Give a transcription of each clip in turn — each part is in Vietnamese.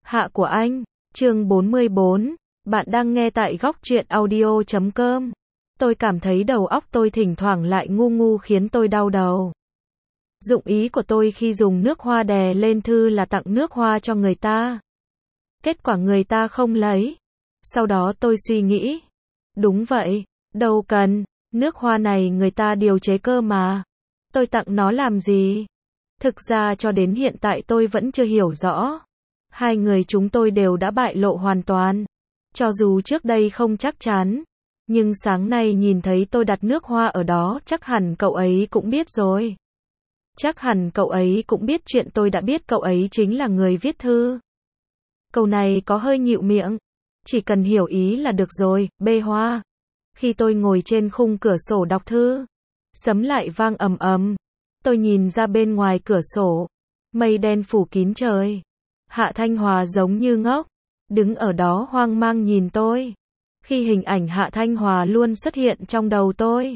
Hạ của anh, chương 44, bạn đang nghe tại góc truyện audio.com. Tôi cảm thấy đầu óc tôi thỉnh thoảng lại ngu ngu khiến tôi đau đầu. Dụng ý của tôi khi dùng nước hoa đè lên thư là tặng nước hoa cho người ta. Kết quả người ta không lấy. Sau đó tôi suy nghĩ. Đúng vậy, đâu cần, nước hoa này người ta điều chế cơ mà. Tôi tặng nó làm gì? Thực ra cho đến hiện tại tôi vẫn chưa hiểu rõ. Hai người chúng tôi đều đã bại lộ hoàn toàn. Cho dù trước đây không chắc chắn, nhưng sáng nay nhìn thấy tôi đặt nước hoa ở đó, chắc hẳn cậu ấy cũng biết rồi. Chắc hẳn cậu ấy cũng biết chuyện tôi đã biết cậu ấy chính là người viết thư. Câu này có hơi nhịu miệng. Chỉ cần hiểu ý là được rồi, bê hoa. Khi tôi ngồi trên khung cửa sổ đọc thư, sấm lại vang ầm ầm. Tôi nhìn ra bên ngoài cửa sổ, mây đen phủ kín trời. Hạ Thanh Hòa giống như ngốc, đứng ở đó hoang mang nhìn tôi. Khi hình ảnh Hạ Thanh Hòa luôn xuất hiện trong đầu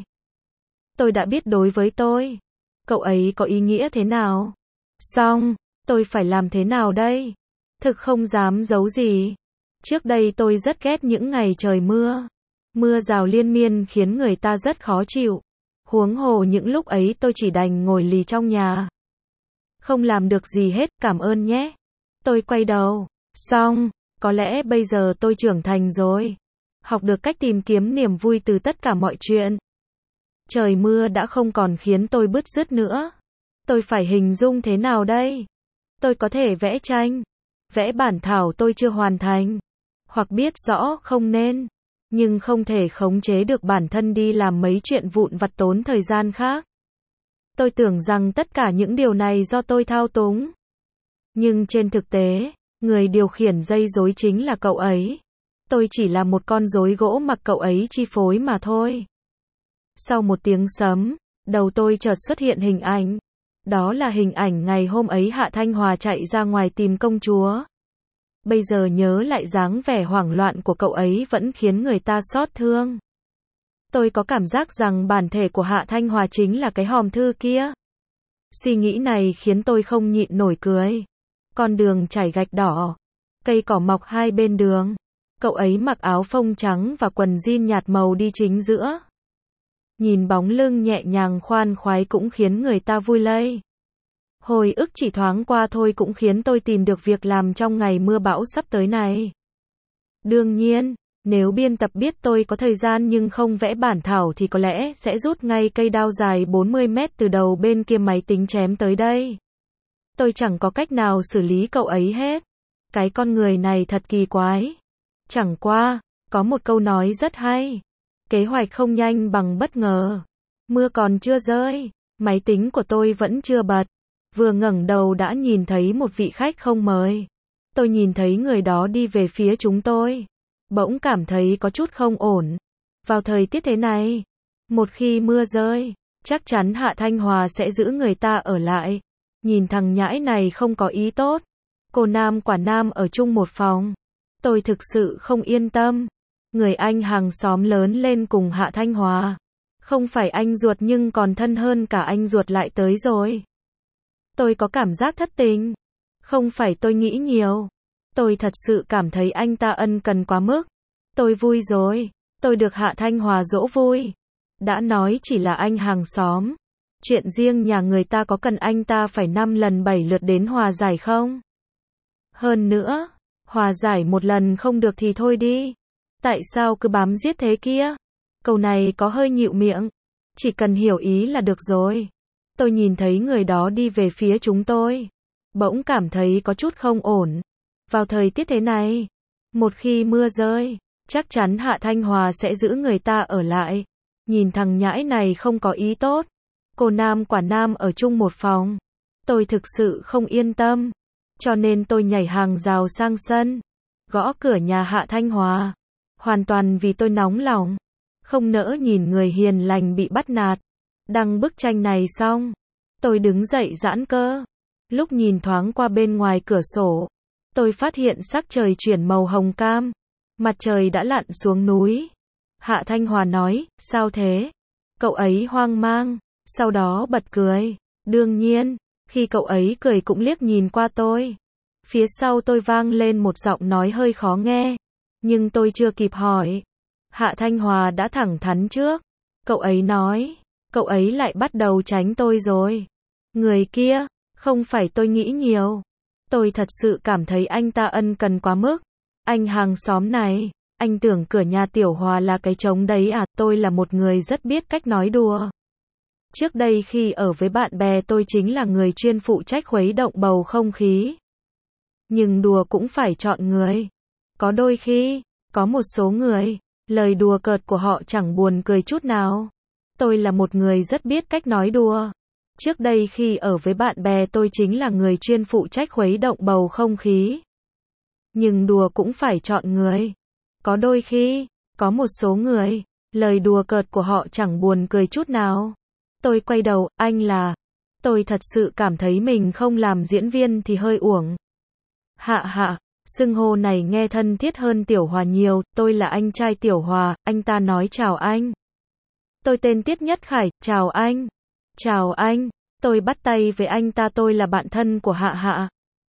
tôi đã biết đối với tôi, cậu ấy có ý nghĩa thế nào. Xong, tôi phải làm thế nào đây? Thực không dám giấu gì. Trước đây tôi rất ghét những ngày trời mưa. Mưa rào liên miên khiến người ta rất khó chịu. Huống hồ những lúc ấy tôi chỉ đành ngồi lì trong nhà. Không làm được gì hết, cảm ơn nhé. Tôi quay đầu. Xong, có lẽ bây giờ tôi trưởng thành rồi. Học được cách tìm kiếm niềm vui từ tất cả mọi chuyện. Trời mưa đã không còn khiến tôi bứt rứt nữa. Tôi phải hình dung thế nào đây? Tôi có thể vẽ tranh, vẽ bản thảo tôi chưa hoàn thành, hoặc biết rõ không nên, nhưng không thể khống chế được bản thân đi làm mấy chuyện vụn vặt tốn thời gian khác. Tôi tưởng rằng tất cả những điều này do tôi thao túng. Nhưng trên thực tế, người điều khiển dây rối chính là cậu ấy. Tôi chỉ là một con rối gỗ mặc cậu ấy chi phối mà thôi. Sau một tiếng sấm, đầu tôi chợt xuất hiện hình ảnh. Đó là hình ảnh ngày hôm ấy Hạ Thanh Hòa chạy ra ngoài tìm công chúa. Bây giờ nhớ lại dáng vẻ hoảng loạn của cậu ấy vẫn khiến người ta xót thương. Tôi có cảm giác rằng bản thể của Hạ Thanh Hòa chính là cái hòm thư kia. Suy nghĩ này khiến tôi không nhịn nổi cười. Con đường trải gạch đỏ, cây cỏ mọc hai bên đường. Cậu ấy mặc áo phông trắng và quần jean nhạt màu đi chính giữa. Nhìn bóng lưng nhẹ nhàng khoan khoái cũng khiến người ta vui lây. Hồi ức chỉ thoáng qua thôi cũng khiến tôi tìm được việc làm trong ngày mưa bão sắp tới này. Đương nhiên, nếu biên tập biết tôi có thời gian nhưng không vẽ bản thảo thì có lẽ sẽ rút ngay cây đao dài 40 mét từ đầu bên kia máy tính chém tới đây. Tôi chẳng có cách nào xử lý cậu ấy hết. Cái con người này thật kỳ quái. Chẳng qua, có một câu nói rất hay. Kế hoạch không nhanh bằng bất ngờ. Mưa còn chưa rơi, máy tính của tôi vẫn chưa bật. Vừa ngẩng đầu đã nhìn thấy một vị khách không mời. Tôi nhìn thấy người đó đi về phía chúng tôi. Bỗng cảm thấy có chút không ổn. Vào thời tiết thế này, một khi mưa rơi, chắc chắn Hạ Thanh Hòa sẽ giữ người ta ở lại. Nhìn thằng nhãi này không có ý tốt. Cô nam quả nam ở chung một phòng. Tôi thực sự không yên tâm. Người anh hàng xóm lớn lên cùng Hạ Thanh Hòa. Không phải anh ruột nhưng còn thân hơn cả anh ruột lại tới rồi. Tôi có cảm giác thất tình. Không phải tôi nghĩ nhiều. Tôi thật sự cảm thấy anh ta ân cần quá mức. Tôi vui rồi. Tôi được Hạ Thanh Hòa dỗ vui. Đã nói chỉ là anh hàng xóm. Chuyện riêng nhà người ta có cần anh ta phải 5 lần 7 lượt đến hòa giải không? Hơn nữa, hòa giải một lần không được thì thôi đi. Tại sao cứ bám giết thế kia? Câu này có hơi nhịu miệng. Chỉ cần hiểu ý là được rồi. Tôi nhìn thấy người đó đi về phía chúng tôi. Bỗng cảm thấy có chút không ổn. Vào thời tiết thế này, một khi mưa rơi, chắc chắn Hạ Thanh Hòa sẽ giữ người ta ở lại. Nhìn thằng nhãi này không có ý tốt. Cô nam quả nam ở chung một phòng. Tôi thực sự không yên tâm. Cho nên tôi nhảy hàng rào sang sân. Gõ cửa nhà Hạ Thanh Hòa. Hoàn toàn vì tôi nóng lòng. Không nỡ nhìn người hiền lành bị bắt nạt. Đăng bức tranh này xong, tôi đứng dậy giãn cơ. Lúc nhìn thoáng qua bên ngoài cửa sổ, tôi phát hiện sắc trời chuyển màu hồng cam. Mặt trời đã lặn xuống núi. Hạ Thanh Hòa nói, sao thế? Cậu ấy hoang mang, sau đó bật cười. Đương nhiên, khi cậu ấy cười cũng liếc nhìn qua tôi. Phía sau tôi vang lên một giọng nói hơi khó nghe. Nhưng tôi chưa kịp hỏi. Hạ Thanh Hòa đã thẳng thắn trước. Cậu ấy nói. Cậu ấy lại bắt đầu tránh tôi rồi. Người kia, không phải tôi nghĩ nhiều. Tôi thật sự cảm thấy anh ta ân cần quá mức. Anh hàng xóm này, anh tưởng cửa nhà Tiểu Hòa là cái trống đấy à? Tôi là một người rất biết cách nói đùa. Trước đây khi ở với bạn bè tôi chính là người chuyên phụ trách khuấy động bầu không khí. Nhưng đùa cũng phải chọn người. Có đôi khi, có một số người, lời đùa cợt của họ chẳng buồn cười chút nào. Tôi là một người rất biết cách nói đùa. Trước đây khi ở với bạn bè tôi chính là người chuyên phụ trách khuấy động bầu không khí. Nhưng đùa cũng phải chọn người. Có đôi khi, có một số người, lời đùa cợt của họ chẳng buồn cười chút nào. Tôi quay đầu, anh là. Tôi thật sự cảm thấy mình không làm diễn viên thì hơi uổng. Hạ, xưng hô này nghe thân thiết hơn Tiểu Hòa nhiều, tôi là anh trai Tiểu Hòa, anh ta nói chào anh. Tôi tên Tiết Nhất Khải, chào anh. Chào anh, tôi bắt tay với anh ta, tôi là bạn thân của Hạ.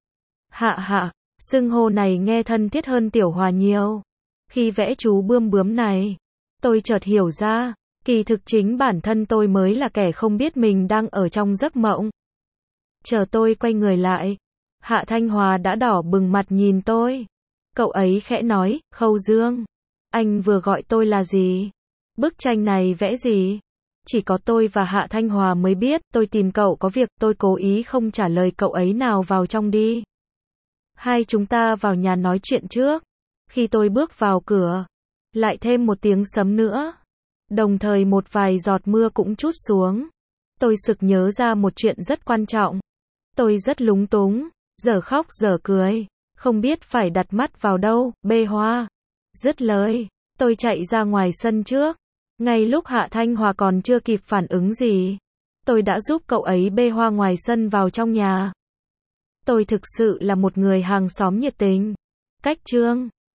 Hạ, xưng hô này nghe thân thiết hơn Tiểu Hòa nhiều. Khi vẽ chú bươm bướm này, tôi chợt hiểu ra, kỳ thực chính bản thân tôi mới là kẻ không biết mình đang ở trong giấc mộng. Chờ tôi quay người lại, Hạ Thanh Hòa đã đỏ bừng mặt nhìn tôi. Cậu ấy khẽ nói, Khâu Dương, anh vừa gọi tôi là gì? Bức tranh này vẽ gì? Chỉ có tôi và Hạ Thanh Hòa mới biết, tôi tìm cậu có việc, tôi cố ý không trả lời cậu ấy, nào vào trong đi. Hai chúng ta vào nhà nói chuyện trước. Khi tôi bước vào cửa, lại thêm một tiếng sấm nữa. Đồng thời một vài giọt mưa cũng trút xuống. Tôi sực nhớ ra một chuyện rất quan trọng. Tôi rất lúng túng, dở khóc dở cười, không biết phải đặt mắt vào đâu. Bê hoa. Dứt lời, tôi chạy ra ngoài sân trước. Ngay lúc Hạ Thanh Hòa còn chưa kịp phản ứng gì, tôi đã giúp cậu ấy bê hoa ngoài sân vào trong nhà. Tôi thực sự là một người hàng xóm nhiệt tình. Cách chương